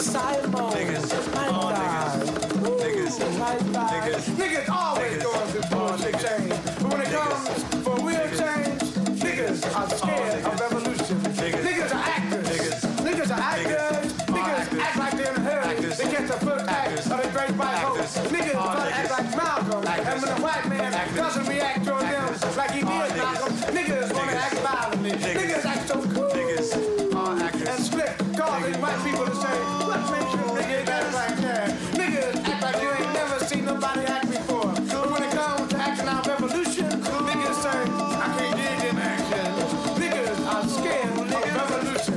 Simon. Niggas always going through bullshit change. But when it comes for real change, niggas are scared of revolution. Niggas are actors. Niggas are actors. Niggas act like they're in a hurry. They catch the first act of the great white hope. Niggas try to act like Malcolm. And when a white man doesn't react toward them like he did Malcolm, niggas want to act violently. Niggas act so cool and slick, causing white people to say, what makes you niggas act like that? Niggas act like you ain't never seen nobody act before. But when it comes to acting out revolution, niggas say, I can't dig them actions. Niggas are scared of revolution.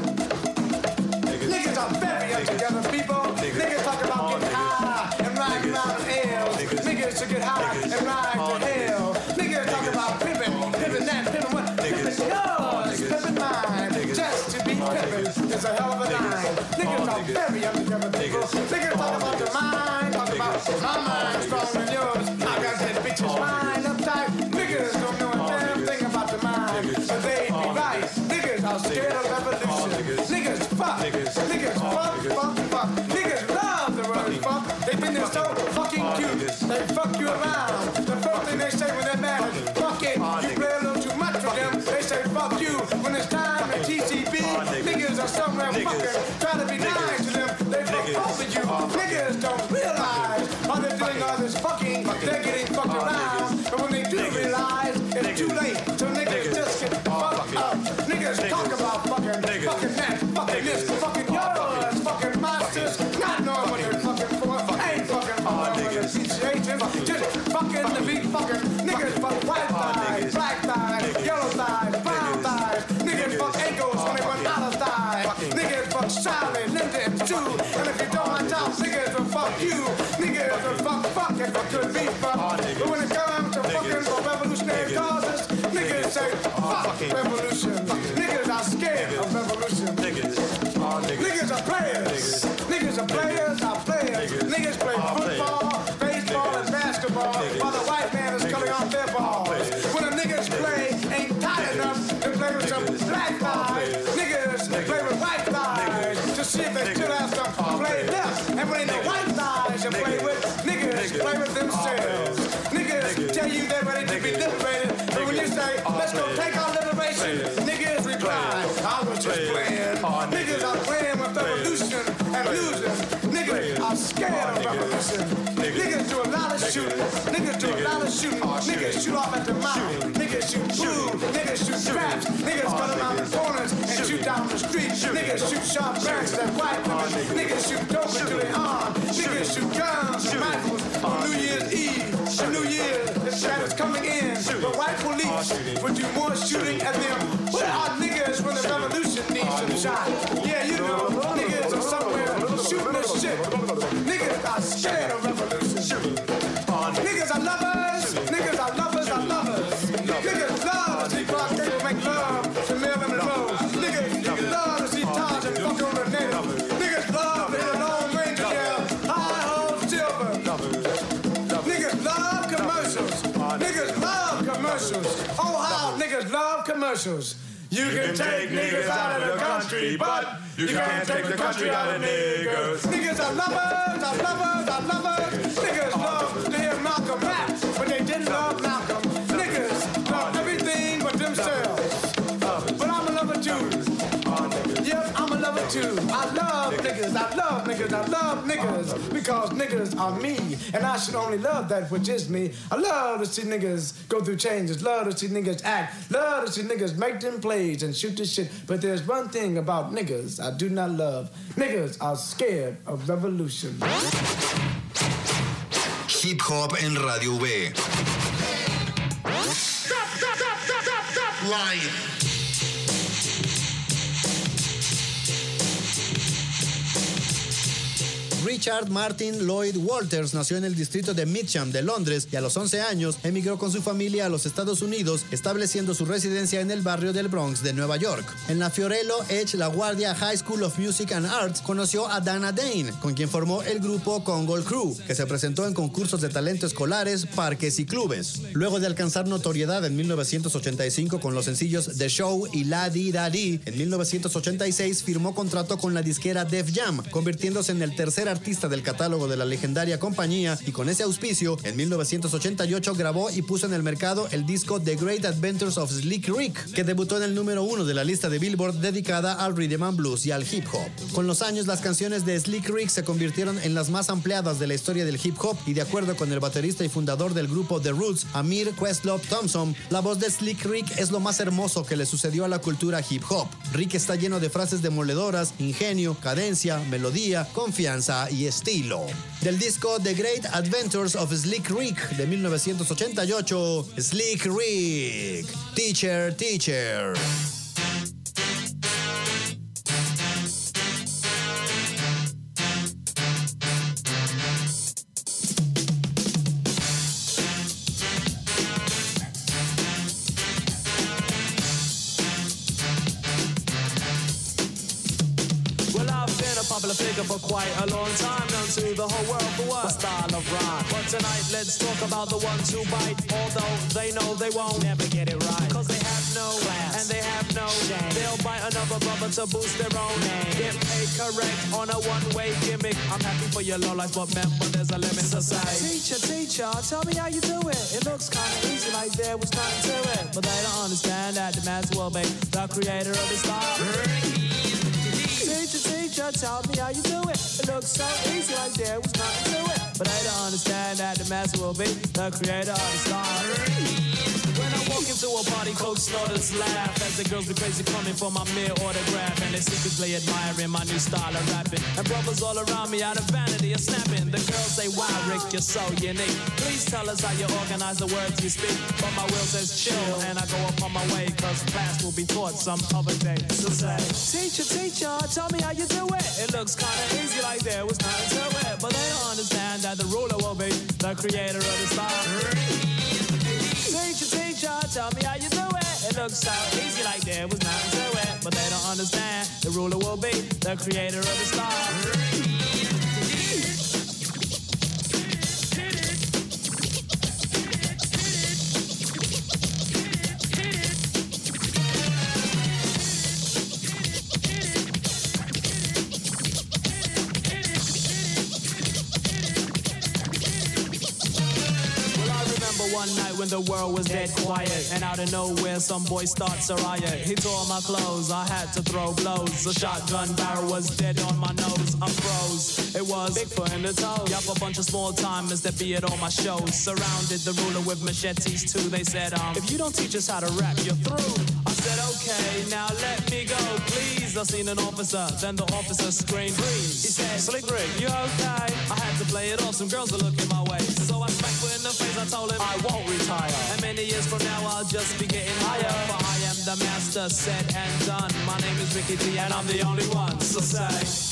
Niggas are very untogether people. Niggas talk about getting high and riding around in hell. Niggas should get high and ride to hell. Niggas talk about pimping that, pimping what? Pimping yours, pimping mine. Just to be pimping is a hell of a line. Niggas are very untogether people. Niggas talk about the mind, talk about my mind stronger than yours. I got that bitch's mind uptight. Niggas don't know a damn thing about the mind, but they be right. Niggas are scared of revolution. Niggas fuck. Niggas fuck. Niggas love the word fuck. They think they're so fucking cute. They fuck you around. The first thing they say when they're mad is fuck it. You play a little too much with them. They say fuck you. When it's time at TCB, niggas are somewhere fucking trying to be nice to them. They fuck over you. Niggas don't realize how they're doing all this fucking. They're getting fucked around. But when they do realize, it's too late. So niggas just get fucked up. Niggas talk about fucking that, fucking this, fucking yours, fucking monsters. Not knowing what they're fucking for. Ain't fucking for appreciation. Just fucking the beat fucking. Niggas fuck white thighs, black thighs, yellow thighs, brown thighs. Niggas fuck ankles when they run out of thighs. Niggas fuck Sally, Linda, and Sue. And if you don't watch out, niggas will fuck you. Niggas will fuck if it could be fuck. But when it comes to fucking for revolutionary causes, niggas say fuck revolution. Niggas are scared of revolution. Niggas are players. Niggas are players. Niggas play football, baseball, and basketball while the white man is coming off their balls. When the niggas play ain't tight enough to play with some black guys, niggas play with white guys to see if they still have some play left. And when ain't no white guys you play with, niggas play with themselves. Niggas tell you they're ready to be liberated, but when you say, let's go take our liberation, niggas reply, I was just playing. Niggas are playing with revolution and losing. Niggas are scared of revolution. Niggas do a lot of shooting. Niggas shoot off at the mouth. Niggas shoot food. Niggas shoot traps. Niggas cut around the corners and shoot down the street. Niggas shoot sharp branches at white women. Niggas shoot dope into their arm. Niggas shoot guns and rifles on New Year's Eve. The New Year that is coming in. But white police would do more shooting at them. Where are niggas when the revolution needs some shot? Yeah, you know, niggas are somewhere shooting this shit. Niggas are scared of revolution. Niggas are lovers. Niggas are lovers. Niggas love to see Clark Gable make love to Marilyn Monroe. Niggas love to see Taj and fuck on the native. Niggas love to hear a Lone Ranger yell, hi-ho, silver. Niggas love commercials. Niggas love commercials. Oh, how niggas love commercials. You can take niggas out of the country, but you can't take the country out of niggas. Niggas are lovers. Niggas love to hear Malcolm rap, but they didn't love Malcolm. Niggas love everything but themselves. But I'm a lover too. Yep, I'm a lover too. I love niggas because niggas are me, and I should only love that which is me. I love to see niggas go through changes, love to see niggas act, love to see niggas make them plays and shoot this shit. But there's one thing about niggas I do not love. Niggas are scared of revolution. Hip Hop en Radio V. Stop lying. Richard Martin Lloyd Walters nació en el distrito de Mitcham de Londres y a los 11 años emigró con su familia a los Estados Unidos, estableciendo su residencia en el barrio del Bronx de Nueva York. En la Fiorello H. LaGuardia High School of Music and Arts conoció a Dana Dane, con quien formó el grupo Congo Crew, que se presentó en concursos de talento escolares, parques y clubes. Luego de alcanzar notoriedad en 1985 con los sencillos The Show y La Di Da Di, en 1986 firmó contrato con la disquera Def Jam, convirtiéndose en el tercer artista del catálogo de la legendaria compañía, y con ese auspicio, en 1988 grabó y puso en el mercado el disco The Great Adventures of Slick Rick, que debutó en el número 1 de la lista de Billboard dedicada al rhythm and blues y al hip hop. Con los años, las canciones de Slick Rick se convirtieron en las más ampliadas de la historia del hip hop, y de acuerdo con el baterista y fundador del grupo The Roots, Amir Questlove Thompson, la voz de Slick Rick es lo más hermoso que le sucedió a la cultura hip hop. Rick está lleno de frases demoledoras, ingenio, cadencia, melodía, confianza y estilo. Del disco The Great Adventures of Slick Rick de 1988, Slick Rick, Teacher, Teacher. For quite a long time, known to the whole world for what? A style of rhyme. But tonight, let's talk about the ones who bite, although they know they won't never get it right. Cause they have no class and they have no shame. They'll bite another brother to boost their own name. Get paid correct on a one-way gimmick. I'm happy for your low life, but remember there's a limit to say. Teacher, teacher, tell me how you do it. It looks kinda easy, like there was nothing to it. But they don't understand that the master will be the creator of the style. Teacher, teacher, tell me how you do it. It looks so easy, like there was nothing to it. But they don't understand that the master will be the creator of the style. When I walk into a party, coach snorters laugh as the girls be crazy coming for my mere autograph, and they secretly admiring my new style of rapping. And brothers all around me out of vanity are snapping. The girls say, wow, Rick, you're so unique. Please tell us how you organize the words you speak. But my will says chill, and I go up on my way, cause class will be taught some other day. So say, teacher, teacher, tell me how you do it. It looks kinda easy, like there was nothing to it. But they don't understand that the ruler will be the creator of the style. Teacher, teacher, tell me how you do it. It looks so easy, like there was nothing to it. But they don't understand, the ruler will be the creator of the style. One night when the world was dead quiet, and out of nowhere some boy starts a riot. He tore my clothes, I had to throw blows. A shotgun barrel was dead on my nose. I froze, it was Bigfoot in the toes. Yup, a bunch of small timers that be at all my shows. Surrounded the ruler with machetes too. They said, if you don't teach us how to rap, you're through. I said, okay, now let me go, please. I seen an officer, then the officer screamed, freeze. He said, Slick Rick, you okay? I had to play it off, some girls are looking my way. So I smacked foot in the face, I told him I won't retire. And many years from now I'll just be getting higher. For I am the master, said and done. My name is Ricky T and I'm the only one. So say,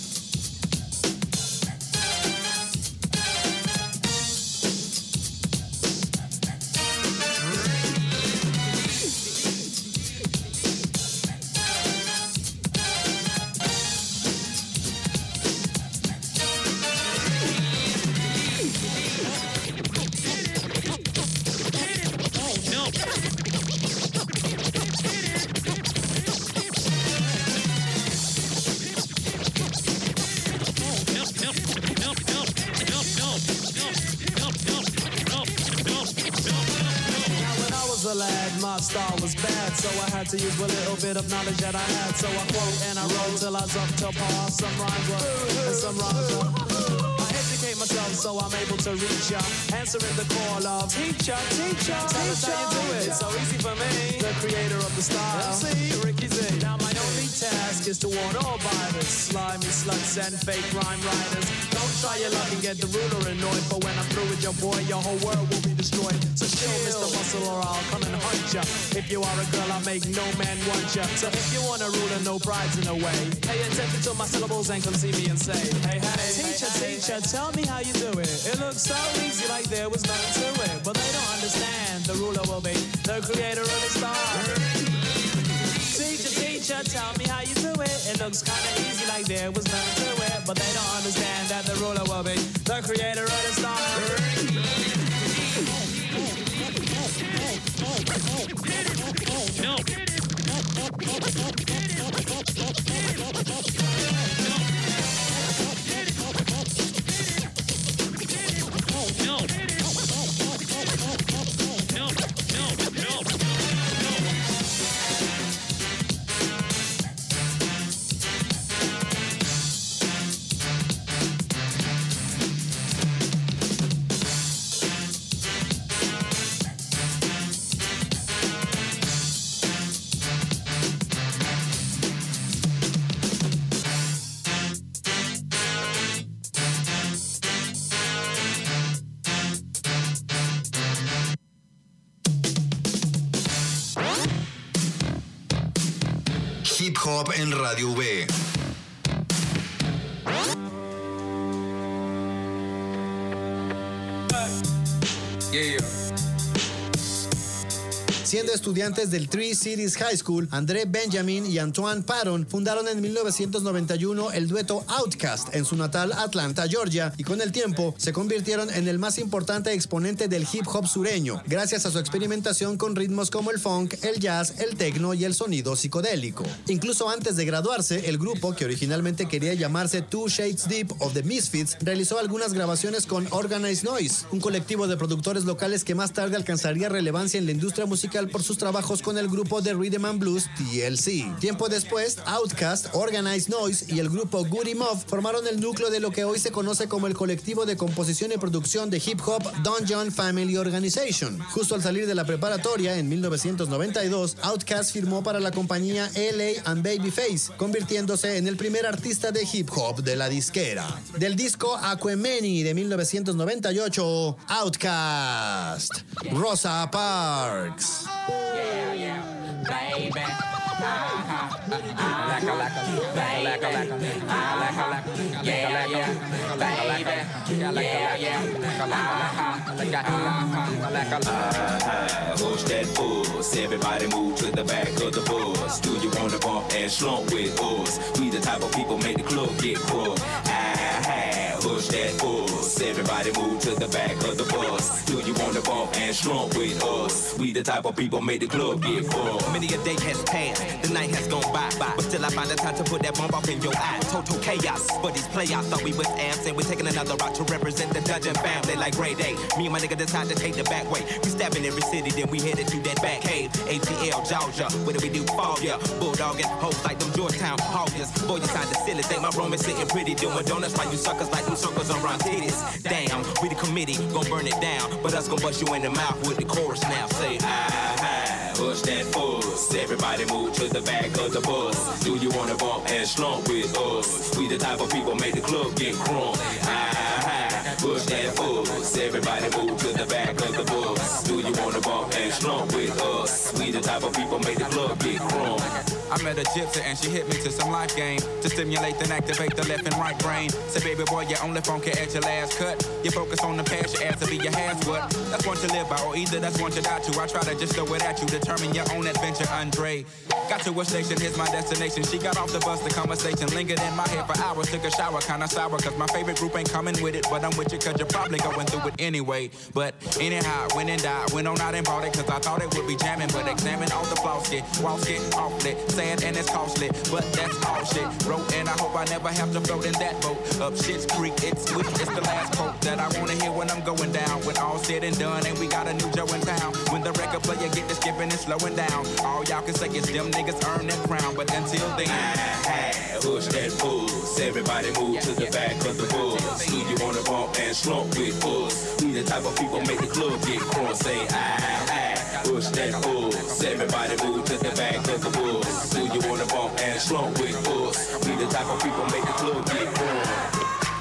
my style was bad, so I had to use a little bit of knowledge that I had. So I quote and I wrote till I was up to par. Some rhymes were and some rhymes were. I educate myself so I'm able to reach ya, answering the call of teacher, teacher, tell us how you do it. It's so easy for me, the creator of the style, MC Ricky Z. Now my only task is to warn all biters, slimy sluts and fake rhyme writers. Don't try your luck and get the ruler annoyed, but when I'm through with your boy, your whole world will be destroyed. So chill, Mr. Muscle, or I'll come and hunt ya. If you are a girl, I'll make no man want ya. So if you want a ruler, no pride's in the way. Pay attention to my syllables and come see me and say, hey, hey, teacher, teacher, tell me how you do it. It looks so easy, like there was nothing to it. But they don't understand, the ruler will be the creator of the star. Teacher, teacher, tell me how you do it. It looks kinda easy, like there was nothing to it. But they don't understand that the ruler will be the creator of the star. Hip Hop en Radio V. Yeah. Siendo estudiantes del Three Cities High School, André Benjamin y Antoine Patton fundaron en 1991 el dueto Outkast en su natal Atlanta, Georgia, y con el tiempo se convirtieron en el más importante exponente del hip hop sureño, gracias a su experimentación con ritmos como el funk, el jazz, el techno y el sonido psicodélico. Incluso antes de graduarse, el grupo, que originalmente quería llamarse Two Shades Deep of the Misfits, realizó algunas grabaciones con Organized Noise, un colectivo de productores locales que más tarde alcanzaría relevancia en la industria musical por sus trabajos con el grupo de Rhythm and Blues TLC. Tiempo después, Outkast, Organized Noise y el grupo Goody Mob formaron el núcleo de lo que hoy se conoce como el colectivo de composición y producción de hip hop Dungeon Family Organization. Justo al salir de la preparatoria, en 1992, Outkast firmó para la compañía LA and Babyface, convirtiéndose en el primer artista de hip hop de la disquera. Del disco Aquemini de 1998, Outkast, Rosa Parks. Yeah, yeah, baby. Push that buzz, everybody move to the back of the bus. Do you wanna bump and slump with us? We the type of people make the club get crunk. Push that buzz, everybody move to the back of the bus. Do you wanna bump and slump with us? We the type of people make the club get crunk. Many a day has passed, the night has gone by, but still I find the time to put that bomb off in your eye. Total chaos for these playoffs. Thought we was amps and we're taking another route to represent the Dungeon family like grade A. Me and my nigga decide to take the back way. We stabbing every city, then we headed to that back cave. ATL, Georgia, what do we do? Fall, yeah. Bulldogging hoes like them Georgetown Hawkers. Boy, you sound the silly. Think my room is sitting pretty, doing donuts like you suckers like them circles around titties. Damn, we the committee, gon' burn it down, but us gon' bust you in the mouth with the chorus now. Say, push that buzz, everybody move to the back of the bus. Do you wanna bump and slump with us? We the type of people make the club get crunk. Push that buzz, everybody move to the back of the bus. Do you wanna bump and slump with us? We the type of people make the club get crunk. I met a gypsy and she hit me to some life game to stimulate and activate the left and right brain. Say, baby boy, you only funky at your last cut. You focus on the past, your ass to be your has what? That's one to live by, or either that's one to die to. I try to just throw it at you, determine your own adventure, Andre. Got to a station, here's my destination. She got off the bus, the conversation lingered in my head for hours. Took a shower, kinda sour, cause my favorite group ain't coming with it. But I'm with you, cause you're probably going through it anyway. But anyhow, went and died, went on out and bought it, cause I thought it would be jamming. But examine all the flaws, walls get awfully sad and it's costly. But that's all shit. Wrote and I hope I never have to float in that boat. Up Shit's Creek, it's sweet, it's the last quote that I wanna hear when I'm going down. When all said and done, and we got a new Joe in town. When the record player get to skipping and slowing down, all y'all can say is them niggas earn that crown. But until then, push that buzz, everybody move to the back of the bus. Do you wanna bump and slump with us? We the type of people make the club get crunk. Say push that buzz. Everybody move to the back of the bus. Do you wanna bump and slump with us? We the type of people make the club get warm.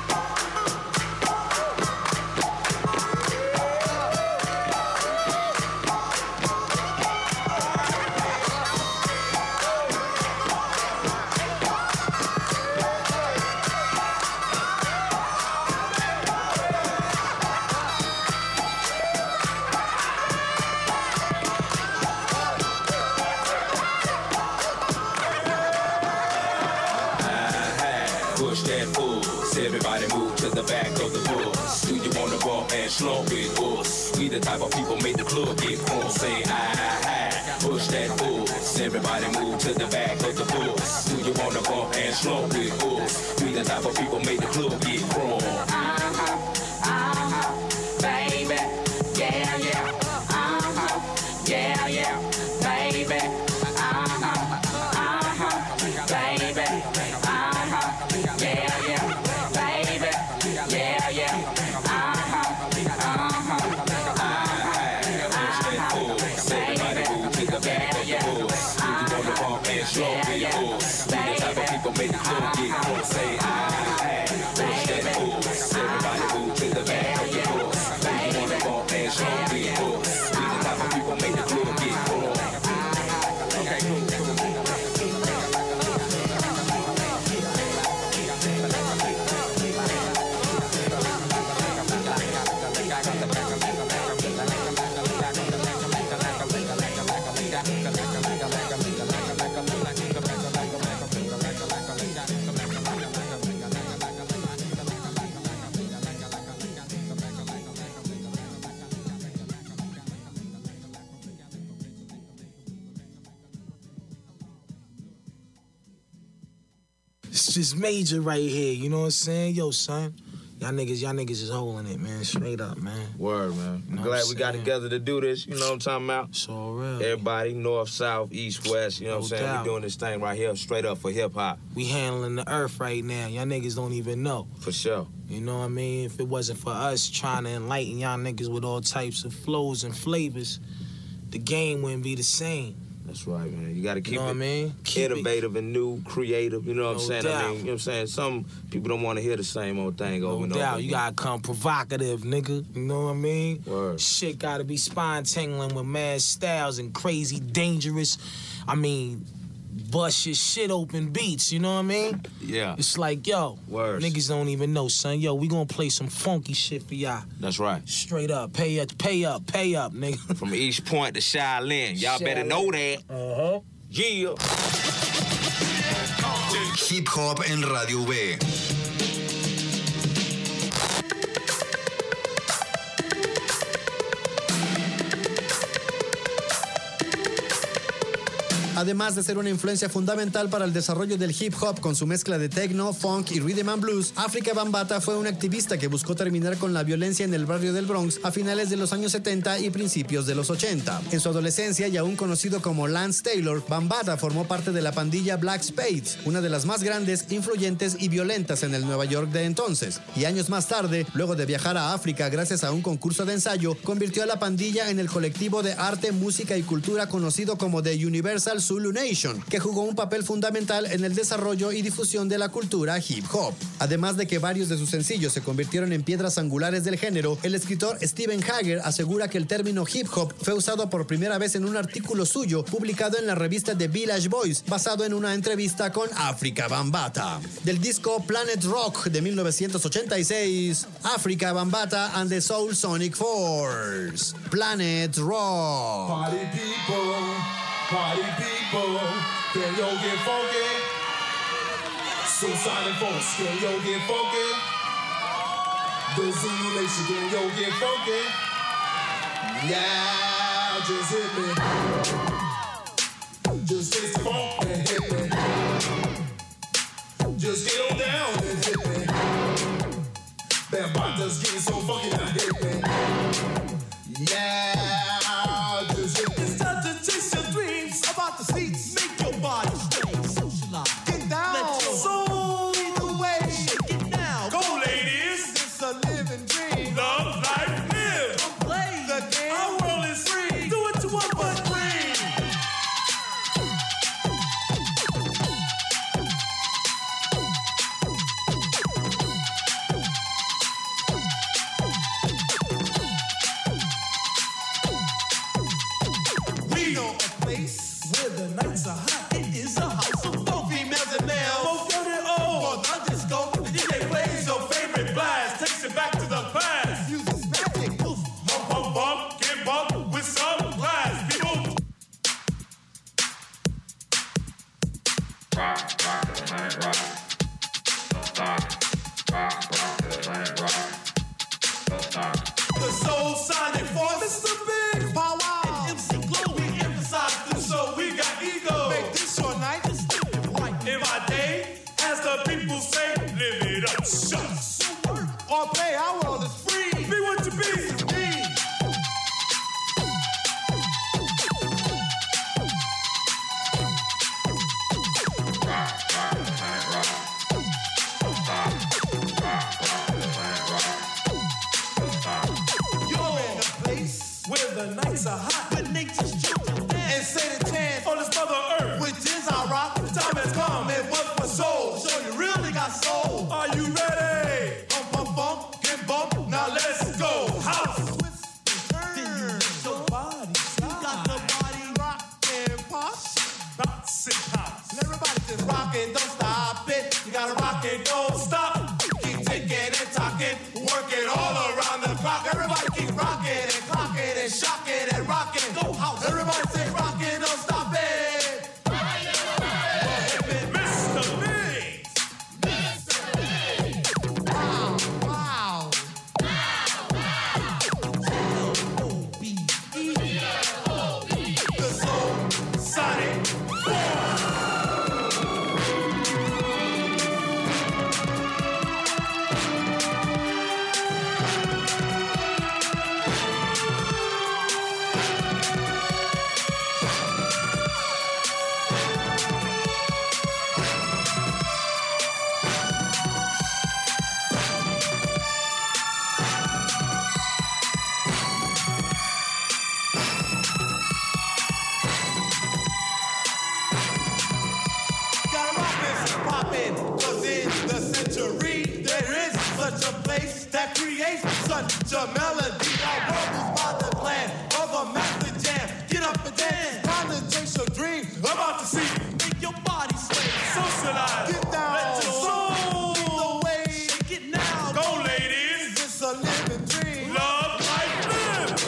Everybody move to the back of the bus. Do you wanna bump and slump with us? We the type of people make the club get warm. Say aye, push that bus. Everybody move to the back of the bus. Do you wanna bump and slump with us? We the type of people make the club get warm. Baby, yeah, yeah. Yeah, yeah, baby. Baby. Make the club get warm. Say aye, push that bus. Everybody move to the back of the bus. Do you wanna bump and slump with us? We the type of people make the club get warm. Okay, cool. Just major right here, you know what I'm saying? Yo, son, y'all niggas is holding it, man. Straight up, man. Word, man. I'm glad we got together to do this, you know what I'm talking about? It's all real. Everybody, north, south, east, west, you know what I'm saying? We doing this thing right here straight up for hip-hop. We handling the earth right now. Y'all niggas don't even know. For sure. You know what I mean? If it wasn't for us trying to enlighten y'all niggas with all types of flows and flavors, the game wouldn't be the same. That's right, man. You got to keep you know it what I mean? innovative and new, creative. You know what I'm saying? Doubt. I mean, you know what I'm saying? Some people don't want to hear the same old thing over and over. No doubt. You got to come provocative, nigga. You know what I mean? Word. Shit got to be spine-tingling with mad styles and crazy, dangerous. I mean, bust your shit open beats, you know what I mean? Yeah. It's like, yo, Words. Niggas don't even know, son. Yo, we gonna play some funky shit for y'all. That's right. Straight up. Pay up, nigga. From East Point to Shaolin. Y'all better know that. Uh-huh. Yeah. Hip Hop en Radio V. Además de ser una influencia fundamental para el desarrollo del hip hop con su mezcla de techno, funk y rhythm and blues, Afrika Bambaataa fue un activista que buscó terminar con la violencia en el barrio del Bronx a finales de los años 70 y principios de los 80. En su adolescencia, y aún conocido como Lance Taylor, Bambaataa formó parte de la pandilla Black Spades, una de las más grandes, influyentes y violentas en el Nueva York de entonces. Y años más tarde, luego de viajar a África gracias a un concurso de ensayo, convirtió a la pandilla en el colectivo de arte, música y cultura conocido como The Universal Zulu Nation, que jugó un papel fundamental en el desarrollo y difusión de la cultura hip hop. Además de que varios de sus sencillos se convirtieron en piedras angulares del género, el escritor Stephen Hager asegura que el término hip hop fue usado por primera vez en un artículo suyo publicado en la revista The Village Voice, basado en una entrevista con Afrika Bambaataa. Del disco Planet Rock de 1986, Afrika Bambaataa and the Soul Sonic Force. Planet Rock. Party people, can yo get funky? Soulsonic Force, can yo get funky? The Zulu Nation, can yo get funky? Yeah, just hit me. Just taste the funk and hit me. Just get on down and hit me. Bambaataa's getting so funky now, hit me. Yeah, just hit me. It's time to chase your dreams about the seats. Make your body sway, socialize. Get down. Let your soul lead the way. Shake it now. Go, ladies. It's a living dream. Love, life, live. Don't play the game. Our world is free. Do what you want, but where the nights are hot. It is a house of both females and males. Both young and old. For the disco, the DJ plays your favorite blast. Takes it back to the past. Music's magic. Bump, bump, bump. Get bumped with some class. People. Rock, rock the planet, rock. Don't stop. Rock, rock the planet, rock. Don't stop. The soul sonic force. Mr. Big Power. And MC Glow. We emphasize this show. We got ego. Make this your night. Just live it right. In my day, as the people say, live it up. Shucks. So work or play. Our world is free. Be what you be. The nights are hot, but nature's children dance and say the chance on this mother earth, which is our rock. The time has come and what for soul. Show you really got soul. Are you ready? Bump, bump, bump, get bumped. Now let's go. House, twist and turn. Then you let your body slide. You got the body rock and pop, bounce and pops. And everybody just rockin', don't stop it. You gotta rock it, don't stop. Keep ticking and talking, working all around the clock. Everybody keep rocking and clocking and shocking and rocking. Go house. Everybody say rocking, don't stop it. Mr. Biggs. Mr. Biggs. Wow, wow. L-O-B-E. The Soul Sonic Force. That creates such a melody. Our world is by the plan of a master jam. Get up and dance, time to chase your dream. About to see, make your body sway. Socialize, get down, let your soul lead the way. Shake it now, go ladies. It's a living dream. Love, life, live.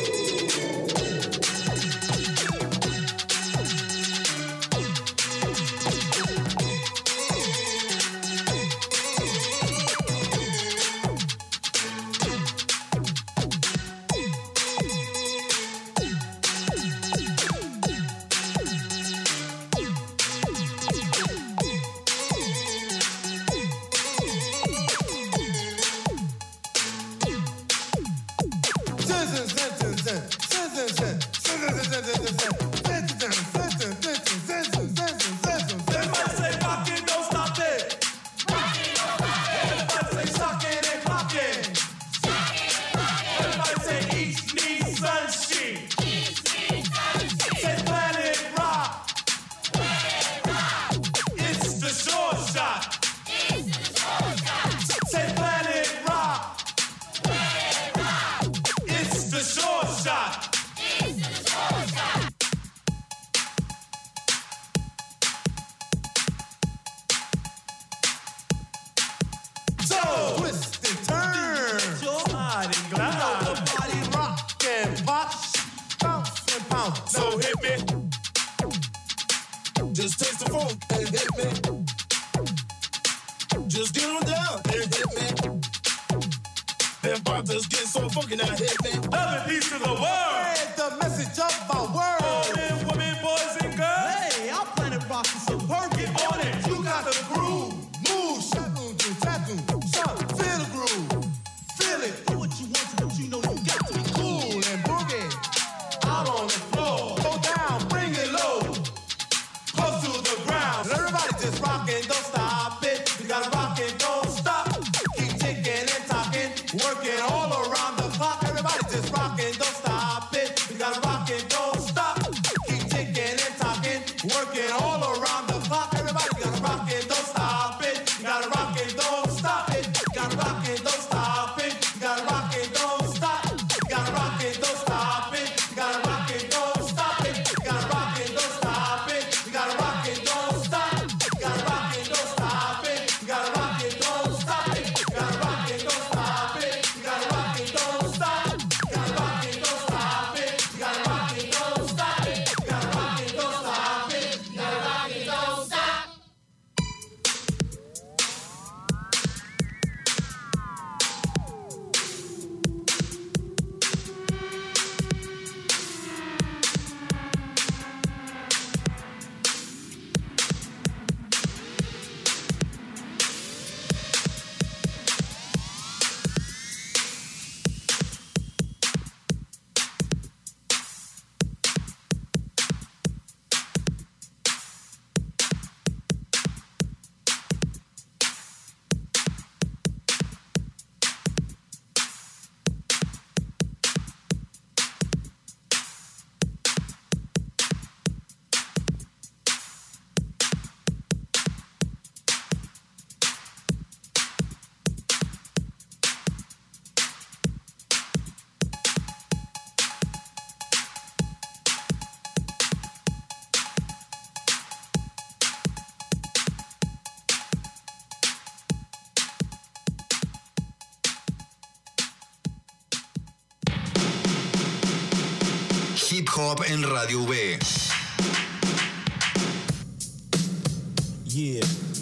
So hit me. Just taste the funk and hit me. Just get on down and hit me. Them bottles get so funky now hit me. Love and peace to the world. Spread the message of our world. All men, women, boys, and girls. Hey, our planet rock is superb. Get on it. You got the groove. Move, shadow, tattoo. Son, feel the groove. Feel it. Do what you want to, but you know you got to be cool and boogie. Out on the floor. Go down, bring it low. Close to the ground. Everybody just rockin', don't stop it. You gotta rock it, don't stop. Keep ticking and talking. Working all around the clock. Everybody just rockin', don't stop it. You gotta rock it, don't stop. Keep ticking and talking. Working all around the clock. Everybody gotta rock it, don't stop it. You gotta rock it, don't stop it. You gotta rock it, don't stop it. You gotta rock it, don't stop. You gotta rock it, don't stop it. You gotta rock it, don't stop it. You gotta rock it, don't stop hop en Radio V. Yeah.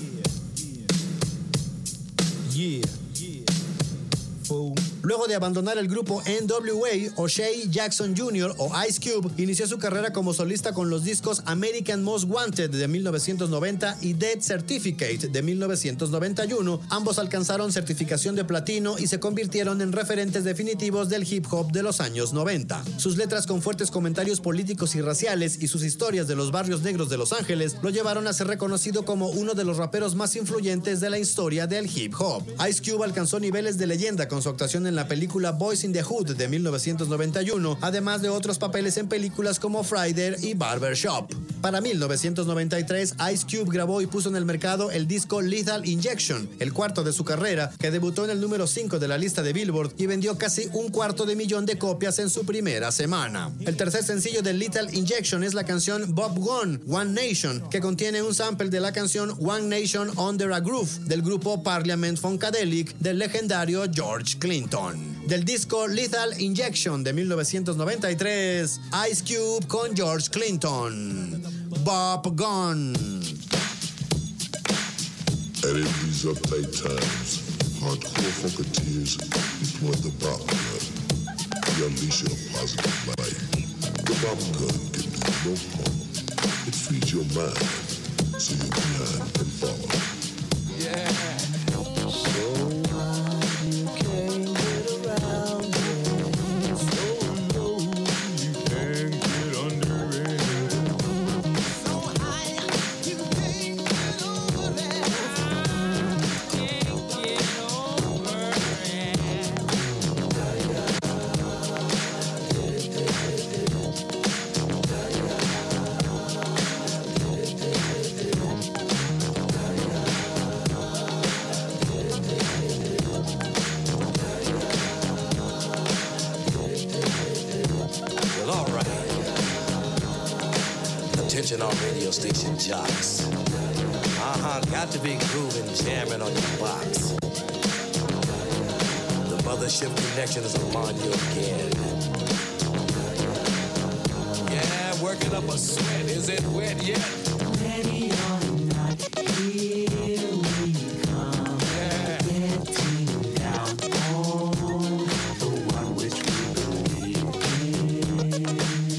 Fool. Luego de abandonar el grupo NWA, O'Shea Jackson Jr. o Ice Cube inició su carrera como solista con los discos American Most Wanted de 1990 y Death Certificate de 1991. Ambos alcanzaron certificación de platino y se convirtieron en referentes definitivos del hip hop de los años 90. Sus letras con fuertes comentarios políticos y raciales y sus historias de los barrios negros de Los Ángeles lo llevaron a ser reconocido como uno de los raperos más influyentes de la historia del hip hop. Ice Cube alcanzó niveles de leyenda con su actuación en la película Boys in the Hood de 1991, además de otros papeles en películas como Friday y Barbershop. Para 1993, Ice Cube grabó y puso en el mercado el disco Lethal Injection, el cuarto de su carrera, que debutó en el número 5 de la lista de Billboard y vendió casi 250,000 de copias en su primera semana. El tercer sencillo de Lethal Injection es la canción Bob Gone, One Nation, que contiene un sample de la canción One Nation Under a Groove del grupo Parliament Funkadelic del legendario George Clinton. Del disco Lethal Injection de 1993, Ice Cube con George Clinton, Bob Gone. And in these uptight times, hardcore funketeers employ the bop gun. We unleash a positive light. The bop gun can do no harm. It frees your mind, so your behind can follow. Yeah. Attention all radio station jocks. Got to be grooving, jamming on your box. The mothership connection is upon you again. Yeah, working up a sweat. Is it wet yet? Ready or not, here we come. Yeah. Getting down on the one which we believe in.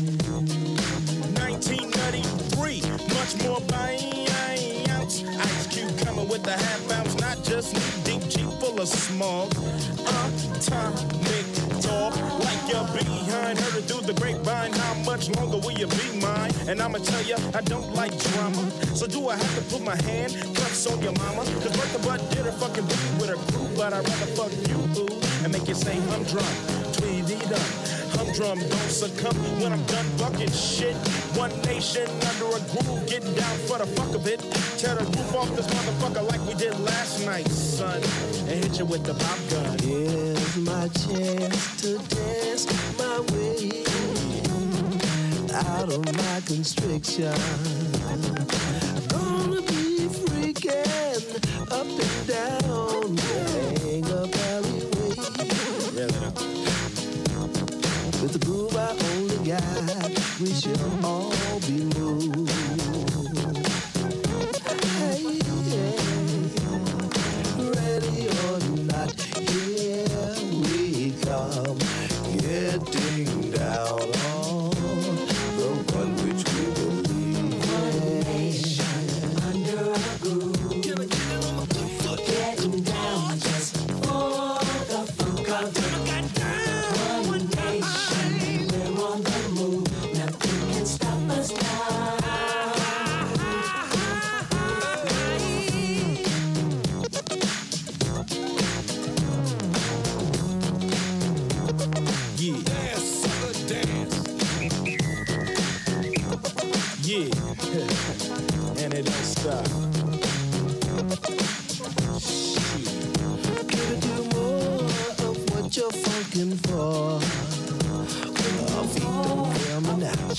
1993, much more bounce. Ice Cube coming with the half ounce, not just deep Jeep full of smog. Atomic talk, like you're behind. Heard it through the grapevine. How much longer will you be mine? And I'ma tell you, I don't like drama. So do I have to put my hand cuffs on your mama? Cause Bertha Butt did her fucking beat with her crew, but I'd rather fuck you, boo, and make you say humdrum, tweety dum. Humdrum don't succumb when I'm done bucking shit. One nation under a groove, getting down for the fuck of it. Tear the roof off this motherfucker like we did last night, son, and hit you with the pop gun. Here's my chance to dance my way out of my constriction. Gonna be freaking up and down, hang up alleyway. With the groove I only got, we shall all be moved. Hey, yeah. Ready or not, here we come, getting down on the one which we believe in. Under a groove, getting down just for the funk of it. One nation, we're on the move, nothing can stop us now. Yeah, dance, sucker, dance. Yeah, and it don't stop. Gotta do more of what you're funkin' for. When our feet don't fail me now.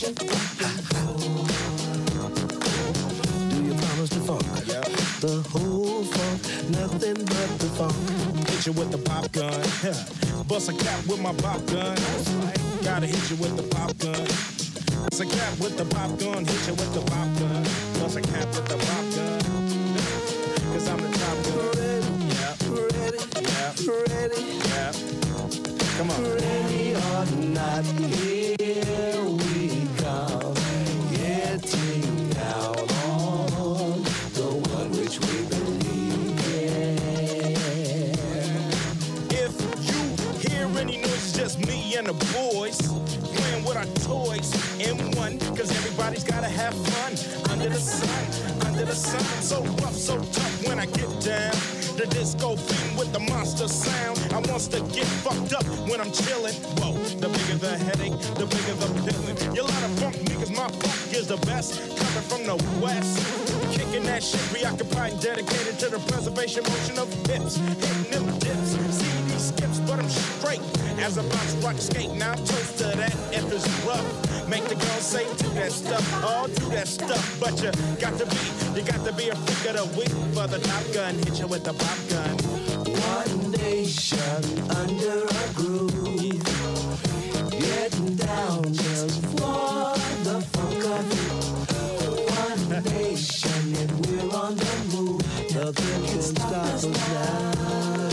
Do you promise to funk? Yeah. The whole funk, nothing but the funk. Hit you with the pop gun. Bust a cap with my pop gun. Gotta hit you with the pop gun. Bust a cap with the pop gun, hit you with the pop gun. Bust a cap with the pop gun. Cause I'm the top gun. Ready, ready, Yeah. Come on. ready or not, here we come. Getting down on the one which we believe in. If you hear any noise, it's just me and the boys playing with our toys in one. Cause everybody's gotta have fun under the sun, under the sun. So rough, so tough when I get down. The disco theme with the monster sound. I wants to get fucked up when I'm chillin'. Whoa, the bigger the headache, the bigger the pillin'. You lot of funk niggas, my funk is the best. Coming from the west, kicking that shit, preoccupied and dedicated to the preservation motion of hips. Hitting them dips, see these skips, but I'm straight. As a bounce rock skate, now toast to that if it's rough. Make the girls say do that stuff, all do that stuff. But you got to be a freak of the week for the Top Gun. Hit you with the pop gun. One nation under a groove, getting down just for the funk of it. One nation and we're on the move. Nothing can stop us now.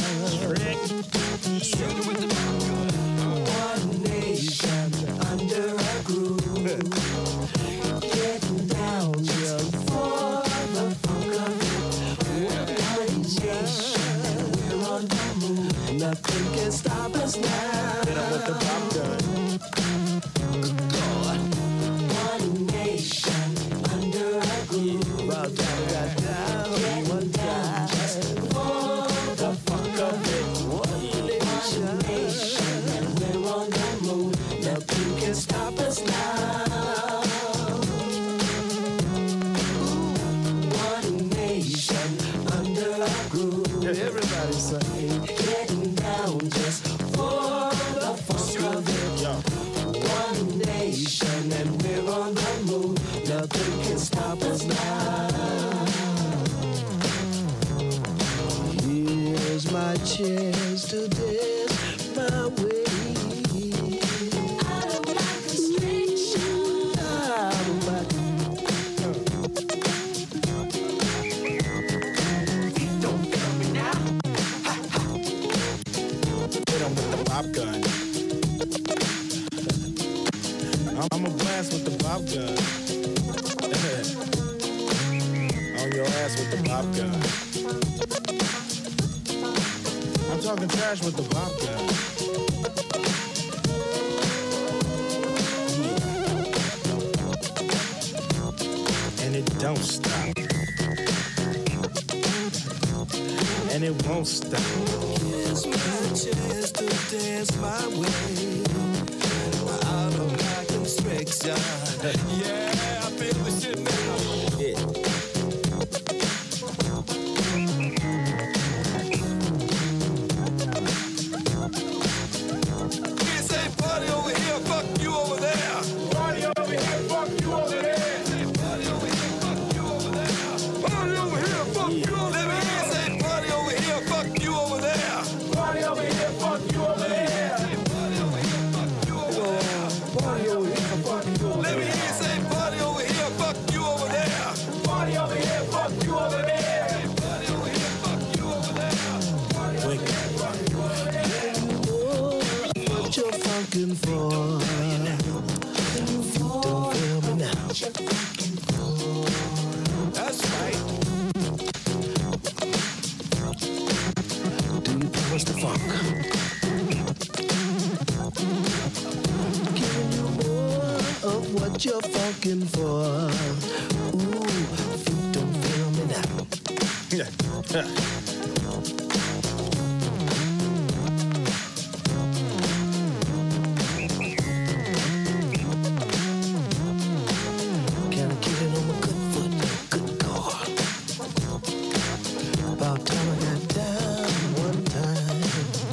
One nation under a groove, getting down just for the funk of it. One nation and we're on the move. Nothing can stop us now. Hit 'em with the pop gun. One nation under a groove. Getting down just for the funk of it. One nation and we're on the move. Nothing can stop us now. One nation under a groove. Everybody say, getting down just for the funk of it. One nation and we're on the move. Nothing can stop us now. Here's my chance to dance my way out of my constriction. Out of my feet don't fail me now. Hit 'em with the pop gun. I'm a blast with the pop gun. On your ass with the pop gun. I'm talking trash with the pop gun. Yeah. And it don't stop. And it won't stop. Here's my chance to dance my way out of my constriction. Yeah, I feel the shit now. Yeah. We say party over here, fuck you over there. Party over here, fuck you over there. Party over here, fuck you over there. Party over here, fuck you over there. Let me hear say party over here, fuck you over there. Party over here, fuck you over there. Party over here, fuck you over there. Party over here, fuck you over Let me there. hear say party over here, fuck you over there. Party over here, fuck you over there. Party over here, fuck you over there. What you're funkin' for? Don't feel me now. That's right. Do you promise to funk? Giving you more of what you're funkin' for. Ooh, feet don't feel me now. Yeah. Can I get it on my good foot? Good God. About time I got down one time.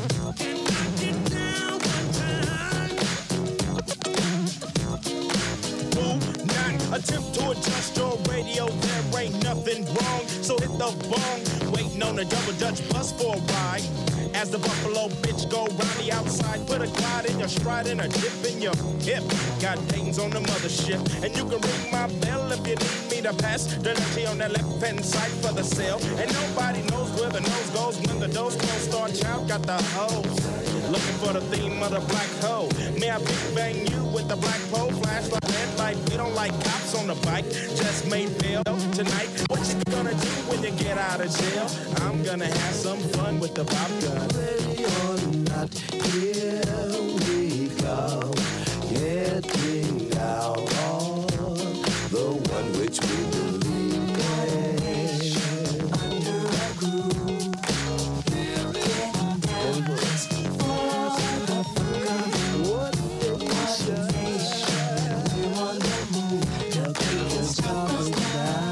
Do not attempt to adjust your radio. There ain't nothing wrong. So hit the bong waiting on the double Dutch bus for a ride. As the Buffalo bitch go round the outside, put a glide in your stride and a dip in your hip. Got Dayton's on the mothership, and you can ring my bell if you need me to pass the dirty on the left-hand side for the sale. And nobody knows where the nose goes when the doors close. Star Child got the hose, looking for the theme of the black hole. May I big bang you with the black pole, flashlight, red light. We don't like cops on the bike, just made bail tonight. What you gonna do when you get out of jail? I'm gonna have some fun with the pop gun. Ready or not, here we come, getting down on the one which we believe in. Under a groove, getting down just for the fun of it. What nation, we're on the move, nothing can stop us now.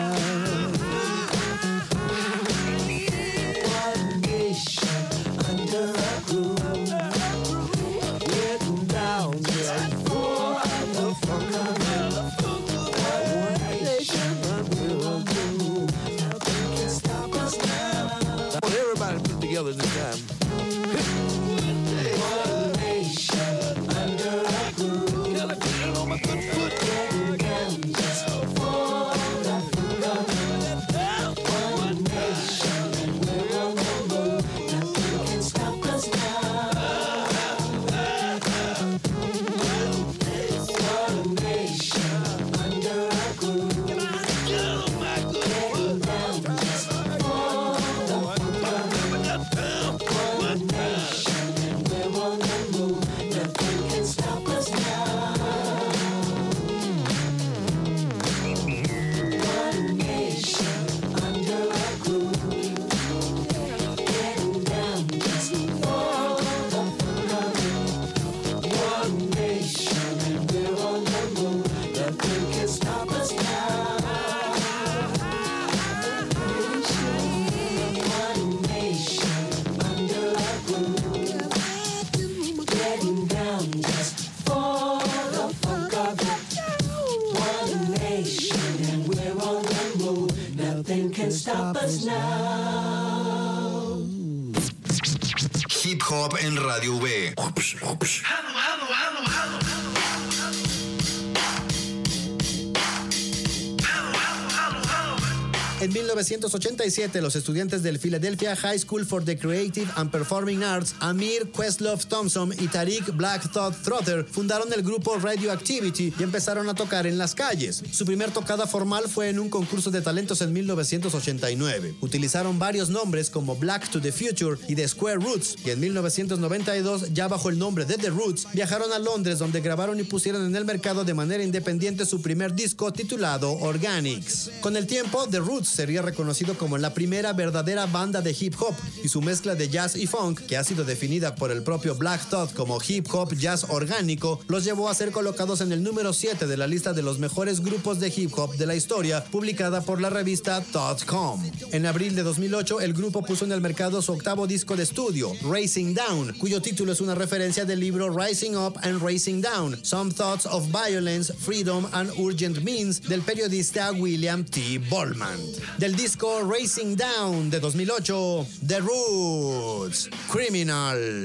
Together this time. One nation under a groove. Gotta put it on my good foot. Getting down just for the fun. One nation and we're on the move. Nothing can stop us now. One nation under a groove. Getting down just for the fun. One nation and we're on the move. Nothing can stop us now. One nation under a groove. Getting down just for the fun of it. One nation and we're on the move. Nothing can stop us now. One nation under a groove, getting down just for the funk of it. One nation and we're on the move. Nothing can stop us now. Hip Hop en Radio V. En 1987, los estudiantes del Philadelphia High School for the Creative and Performing Arts, Amir Questlove Thompson y Tariq Black Thought Trotter, fundaron el grupo Radioactivity y empezaron a tocar en las calles. Su primer tocada formal fue en un concurso de talentos en 1989. Utilizaron varios nombres como Black to the Future y The Square Roots, y en 1992, ya bajo el nombre de The Roots, viajaron a Londres, donde grabaron y pusieron en el mercado de manera independiente su primer disco titulado Organics. Con el tiempo, The Roots sería reconocido como la primera verdadera banda de hip hop, y su mezcla de jazz y funk, que ha sido definida por el propio Black Thought como hip hop jazz orgánico, los llevó a ser colocados en el número 7 de la lista de los mejores grupos de hip hop de la historia, publicada por la revista Thought.com. En abril de 2008, el grupo puso en el mercado su octavo disco de estudio, Racing Down, cuyo título es una referencia del libro Rising Up and Racing Down, Some Thoughts of Violence, Freedom and Urgent Means, del periodista William T. Bollman. Del disco Racing Down de 2008, The Roots, Criminal.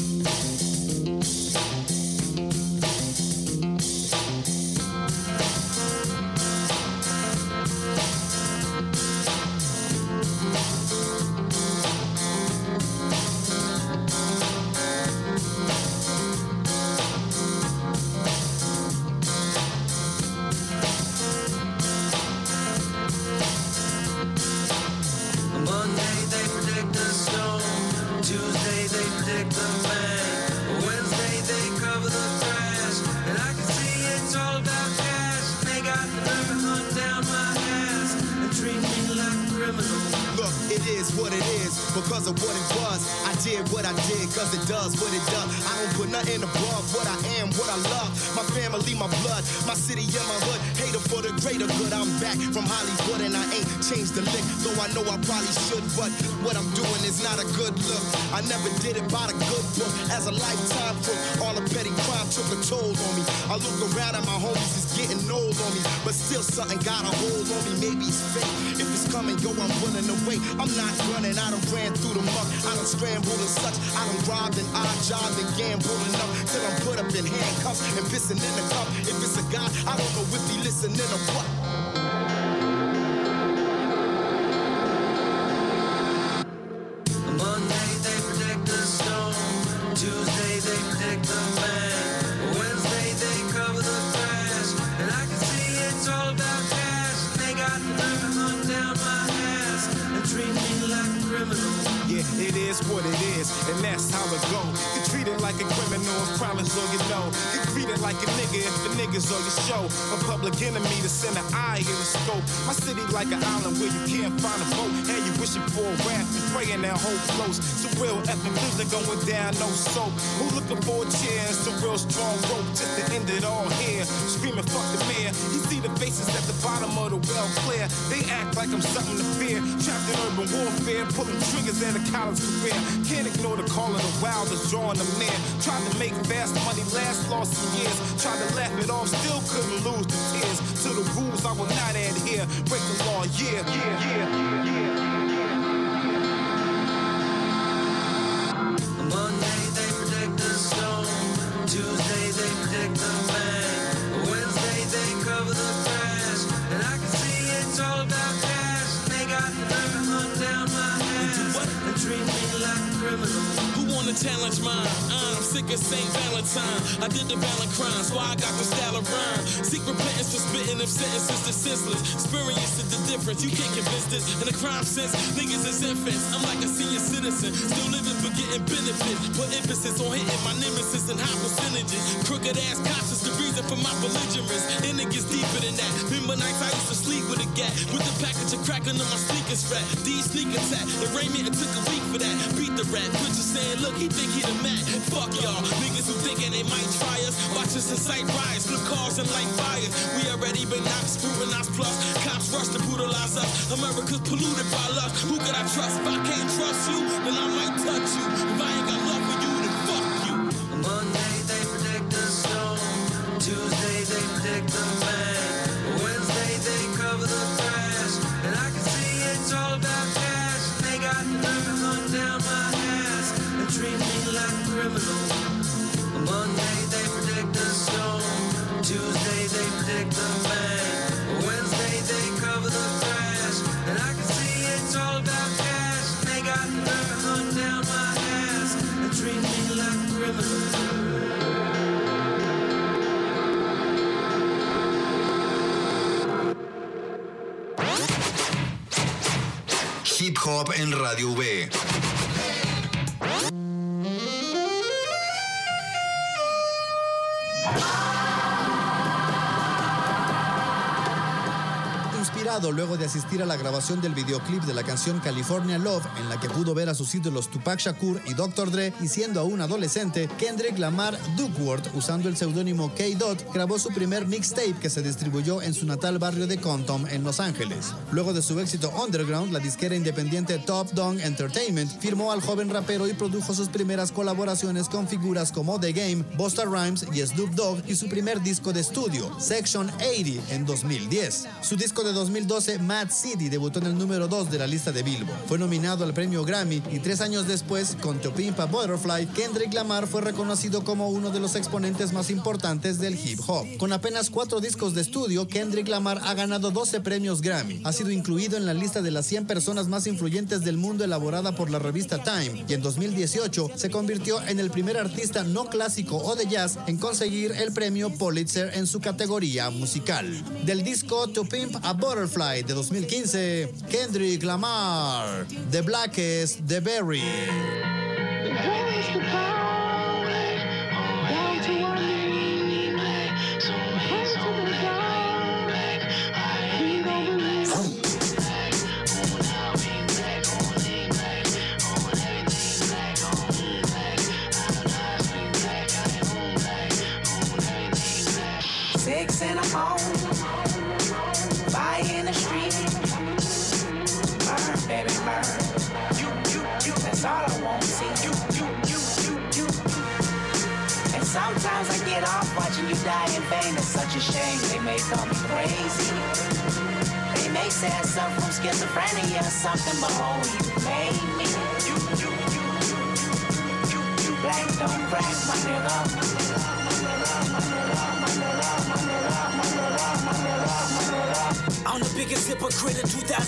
Because of what it was, I did what I did, cause it does what it does. I don't put nothing above what I am, what I love. My family, my blood, my city and my hood. Hater for the greater good. I'm back from Hollywood and I ain't changed the lick, though I know I probably should. But what I'm doing is not a good look. I never did it by the good book. As a lifetime crook, all the petty crime took a toll on me. I look around at my homies, it's getting old on me, but still something got a hold on me. Maybe it's fake. If it's come and go, I'm running away. I'm not running, I done ran through the muck. I done scrambled and such. I done robbed and odd jobbed and gambled enough till I'm put up in handcuffs and pissing in the cup. If it's a guy, I don't know if he listening or what. Monday they predict the storm, Tuesday they predict the man, Wednesday they cover the crash, and I can see it's all about cash. They got the nerve to hunt down my ass and treat me like a criminal. Yeah, it is what it is, and that's how it go. You treat it like a criminal if crime is all you know. You treat it like a nigga if the niggas all you show. A public enemy to send an eye in the scope. My city like an island where you can't find a boat. And you wishing for a raft and praying that hope floats. Some real epic music going down, no soap. Who looking for a chair and some real strong rope just to end it all here? Screaming fuck the mayor. You see the faces at the bottom of the well clear. They act like I'm something to fear. Trapped in urban warfare, pulling triggers at a college career. Can't ignore the call of the wild that's drawing them near. Tried to make fast money last, lost some years. Tried to laugh it off, still couldn't lose the tears. To the rules I will not adhere. Break the law, yeah. Monday they predict the storm, Tuesday they predict the man, Wednesday they cover the crash, and I can see it's all about cash. They got the nerve to hunt down my ass and treat me like a criminal. Who wanna challenge mine? I'm sick of St. Valentine. I did the violent crimes, why I got the style of rhyme. Seek repentance for spitting them sentences to senseless. Experience is the difference, you can't convince this. In a crime sense, niggas is infants. I'm like a senior citizen, still living for getting benefits. Put emphasis on hitting my nemesis in high percentages. Crooked ass cops is the reason for my belligerence. And it gets deeper than that. Remember nights I used to sleep with a gat, with the package of crack under my sneakers fat. These sneak attack, and Raymond, it took a week for that. Beat the rat, put you saying, look, he think he the man. Fuck y'all, niggas who thinking they might try us. Watch us incite riots, flip cars and light fires. We already been knocked, scrutinized plus. Cops rush to brutalize us. America's polluted by lust. Who could I trust? If I can't trust you, then I might touch you. If I ain't got love for you, then fuck you. Monday they predict the storm, Tuesday they predict the man, Wednesday they cover the crash, and I can see it's all about cash. They got the nerve to hunt down my ass and treat me like a criminal. Monday they predict the storm, Tuesday they predict the man, Wednesday they cover the crash, and I can see it's all about cash. They got the nerve to hunt down my ass and treat me like a criminal. Hip Hop en Radio V. Inspirado luego de asistir a la grabación del videoclip de la canción California Love, en la que pudo ver a sus ídolos Tupac Shakur y Dr. Dre, y siendo aún adolescente, Kendrick Lamar Duckworth, usando el seudónimo K-Dot, grabó su primer mixtape que se distribuyó en su natal barrio de Compton, en Los Ángeles. Luego de su éxito underground, la disquera independiente Top Dog Entertainment firmó al joven rapero y produjo sus primeras colaboraciones con figuras como The Game, Busta Rhymes y Snoop Dogg, y su primer disco de estudio, Section 80, en 2010. Su disco de 2012, Mad City, debutó en el número 2 de la lista de Billboard. Fue nominado al premio Grammy y 3 años después, con To Pimp a Butterfly, Kendrick Lamar fue reconocido como uno de los exponentes más importantes del hip hop. Con apenas 4 discos de estudio, Kendrick Lamar ha ganado 12 premios Grammy. Ha sido incluido en la lista de las 100 personas más influyentes del mundo elaborada por la revista Time, y en 2018 se convirtió en el primer artista no clásico o de jazz en conseguir el premio Pulitzer en su categoría musical. Del disco To Pimp a Butterfly de 2015, Kendrick Lamar, The Blackest, The Berry. Six in the home, fire in the street, burn, baby, burn. You, that's all I want to see. You. And sometimes I get off watching you die in vain. It's such a shame. They may call me crazy, they may They say I suffer from schizophrenia or something, but oh, you made me. You black don't crack, my nigga. I'm the biggest hypocrite in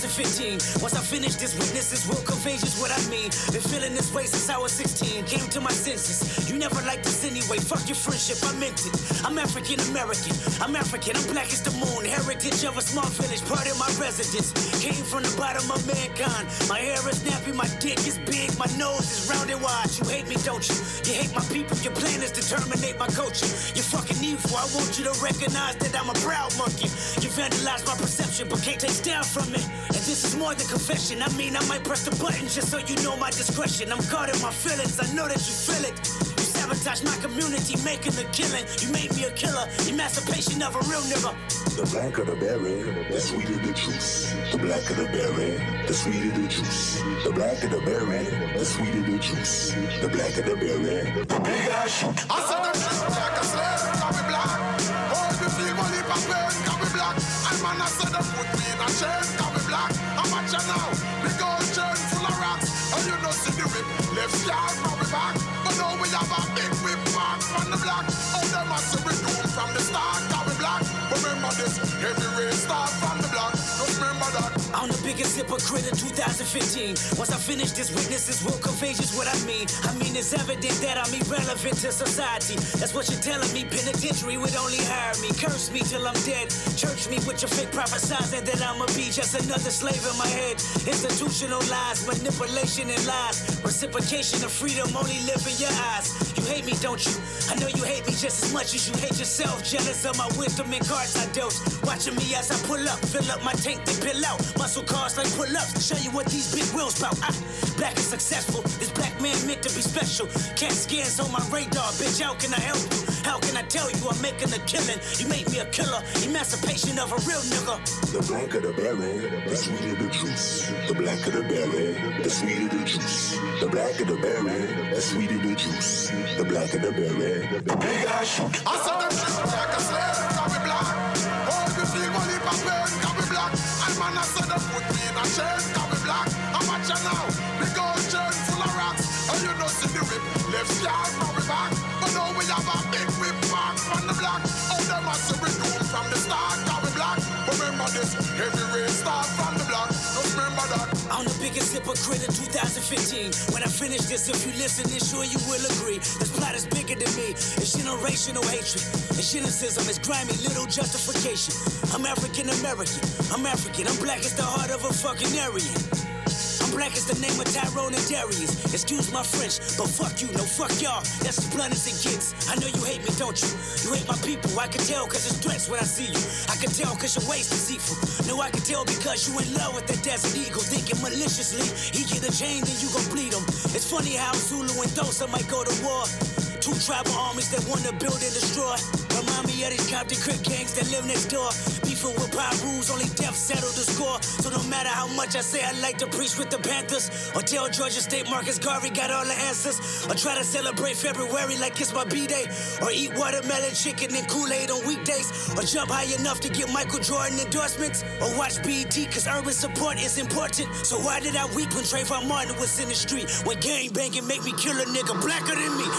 2015. Once I finish this, witnesses will convey just what I mean. Been feeling this way since I was 16. Came to my senses. You never liked this anyway. Fuck your friendship, I meant it. I'm African American. I'm African. I'm black as the moon. Heritage of a small village, part of my residence. Came from the bottom of mankind. My hair is nappy, my dick is big, my nose is round and wide. You hate me, don't you? You hate my people. Your plan is to terminate my culture. You're fucking evil. I want you to recognize that I'm a proud monkey. You vandalized my perception, but can't take down from it. And this is more than confession. I mean, I might press the button just so you know my discretion. I'm guarding my feelings. I know that you feel it. You sabotage my community, making a killing. You made me a killer. Emancipation of a real nigga. The blacker the berry, the sweeter the juice. The blacker the berry, the sweeter the juice. The blacker the berry, the sweeter the juice. The blacker the berry, the bigger I shoot. I said them shit like a slave, can we black? Hold me feel money for pain, can we black? And man I said them put me in a chain, can we black? I'm watch you now, the gold chain full of rocks. And you know see the whip, left side from we back. But now we have a big whip back from the block. Oh them a see we doom from the start, can we black? Remember this, every race start from the block. Just remember that. I'm the biggest hypocrite in 2015. Once I finish this, witnesses will convey just what I mean. I mean, it's evident that I'm irrelevant to society. That's what you're telling me. Penitentiary would only hire me. Curse me till I'm dead. Church me with your fake prophesizing that I'ma be just another slave in my head. Institutional lies, manipulation and lies. Reciprocation of freedom only live in your eyes. You hate me, don't you? I know you hate me just as much as you hate yourself. Jealous of my wisdom and cards I dose. Watching me as I pull up, fill up my tank, then pill out. Muscle cars like pull-ups, show you what these big wheels bout. Black and successful, this black man meant to be special. CAT scans on my radar, bitch, how can I help you? How can I tell you I'm making a killing? You made me a killer, emancipation of a real nigga. The blacker the berry, the sweeter the juice. The blacker the berry, the sweeter the juice. The blacker the berry, the sweeter the juice. The blacker the berry, the bigger I shoot. I said them shit like a slave, can we black? Hold me feel money for pain, can we black? And man I said them put me in a chain, can we black? I'm watch you now, the gold chain full of rocks. And you know see the whip, left side from we back. But now we have a big whip back from the block. Oh them a see we doom from the start, can we black? Remember this, every race start from the block. Just remember that. I'm the biggest hypocrite in 2015. When I finish this, if you listen, then sure you will agree. This plot is bigger than me. It's generational hatred. It's cynicism. It's grimy, little justification. I'm African American. I'm African. I'm black as the heart of a fucking Aryan. I'm black as the name of Tyrone and Darius. Excuse my French, but fuck you, no fuck y'all. That's as blunt as it gets. I know you hate me, don't you? You hate my people. I can tell cause it's threats when I see you. I can tell cause your waist is deceitful. No, I can tell because you in love with that desert eagle. Thinking maliciously, he get a chain, then you gon' bleed him. It's funny how Zulu and Xhosa might go to war. Two tribal armies that wanna build and destroy. Remind me of these Compton Crip gangs that live next door. Beefing with power rules, only death settled the score. So no matter how much I say I like to preach with the Panthers, or tell Georgia State Marcus Garvey got all the answers, or try to celebrate February like it's my B-Day, or eat watermelon chicken and Kool-Aid on weekdays, or jump high enough to get Michael Jordan endorsements, or watch BET cause urban support is important. So why did I weep when Trayvon Martin was in the street? When gang banging make me kill a nigga blacker than me.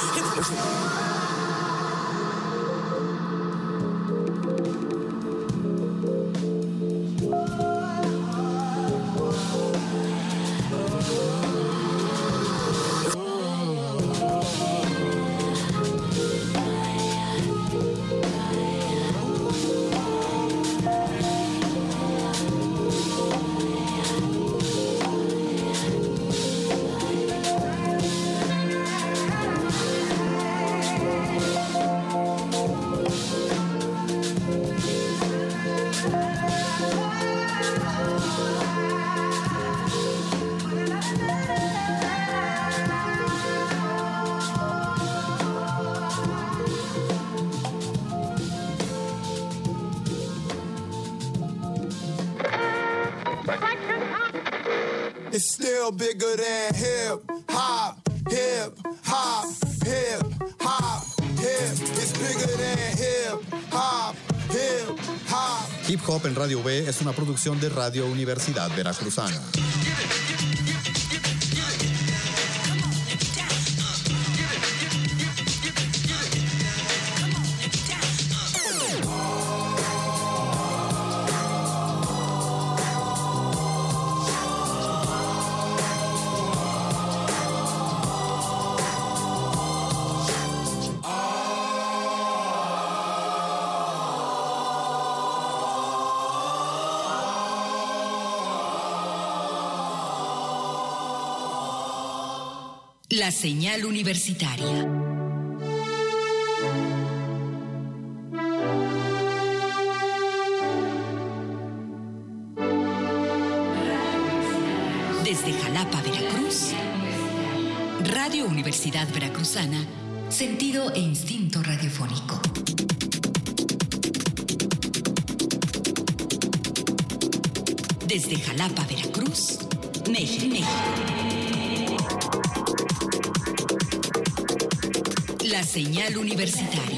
It's still bigger than hip hop, hip hop, hip hop, hip. It's bigger than hip hop, hip hop. Hip Hop en Radio V es una producción de Radio Universidad Veracruzana. La señal universitaria. Desde Jalapa, Veracruz, Radio Universidad Veracruzana, sentido e instinto radiofónico. Desde Jalapa, Veracruz, México. La señal universitaria.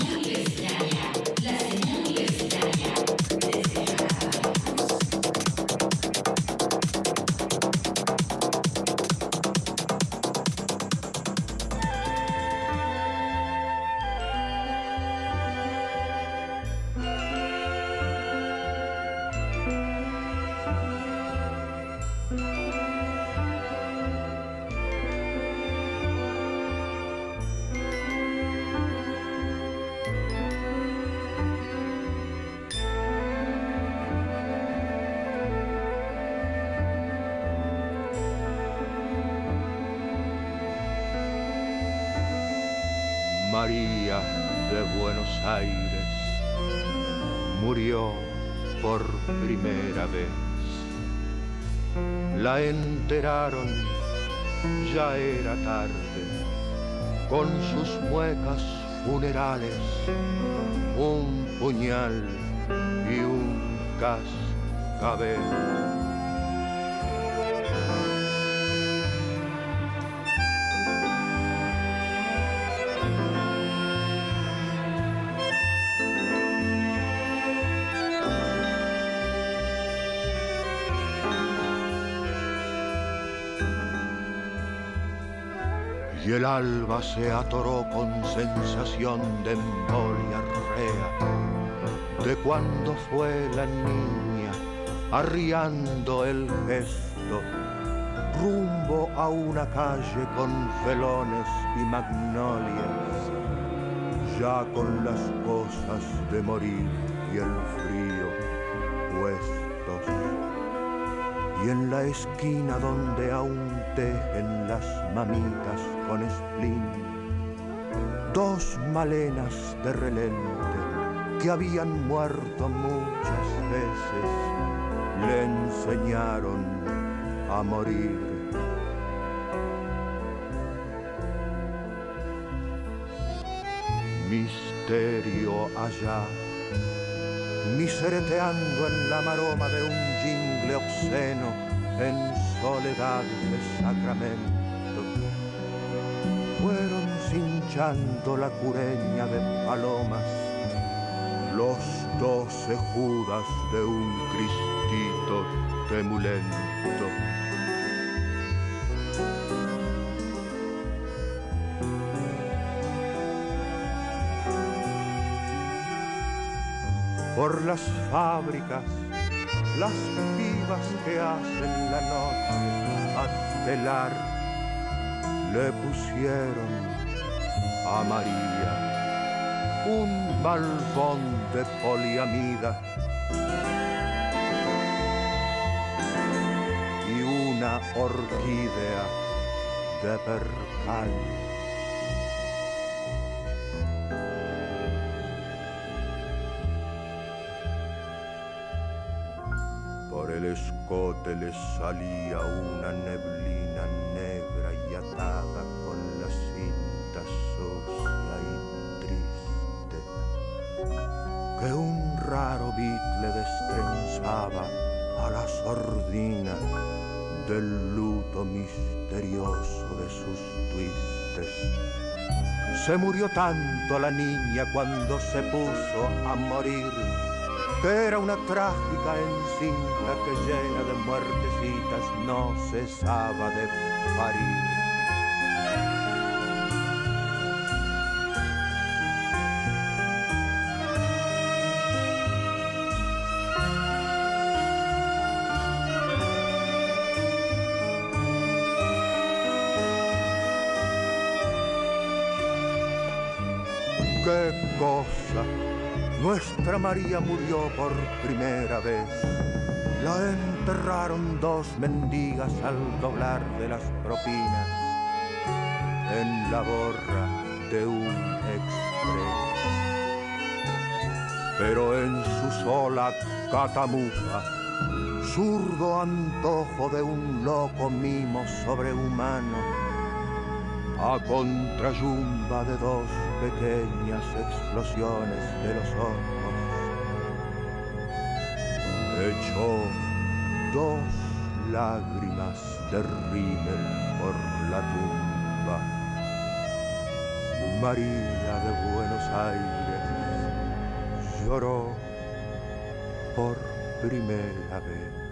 María de Buenos Aires murió por primera vez. La enteraron, ya era tarde, con sus muecas funerales, un puñal y un cascabel. Y el alba se atoró con sensación de embolia rea, de cuando fue la niña arriando el gesto, rumbo a una calle con felones y magnolias, ya con las cosas de morir y el frío puestos. Y en la esquina donde aún tejen las mamitas con spleen, dos malenas de relente que habían muerto muchas veces, le enseñaron a morir. Misterio allá, misereteando en la maroma de un jingle obsceno en soledad de Sacramento. Fueron cinchando la cureña de palomas los 12 Judas de un Cristito temulento. Por las fábricas, las pibas que hacen la noche a telar, le pusieron a María un balbón de poliamida y una orquídea de percal. El escote le salía una neblina negra y atada con la cinta sucia y triste, que un raro beat le destrenzaba a la sordina del luto misterioso de sus twistes. Se murió tanto la niña cuando se puso a morir que era una trágica encinta que llena de muertecitas no cesaba de parir. ¡Qué cosa! Nuestra María murió por primera vez. La enterraron dos mendigas al doblar de las propinas en la borra de un exprés. Pero en su sola catamuja, zurdo antojo de un loco mimo sobrehumano, a contrayumba de dos pequeñas explosiones de los ojos, echó dos lágrimas de rímel por la tumba. María de Buenos Aires lloró por primera vez.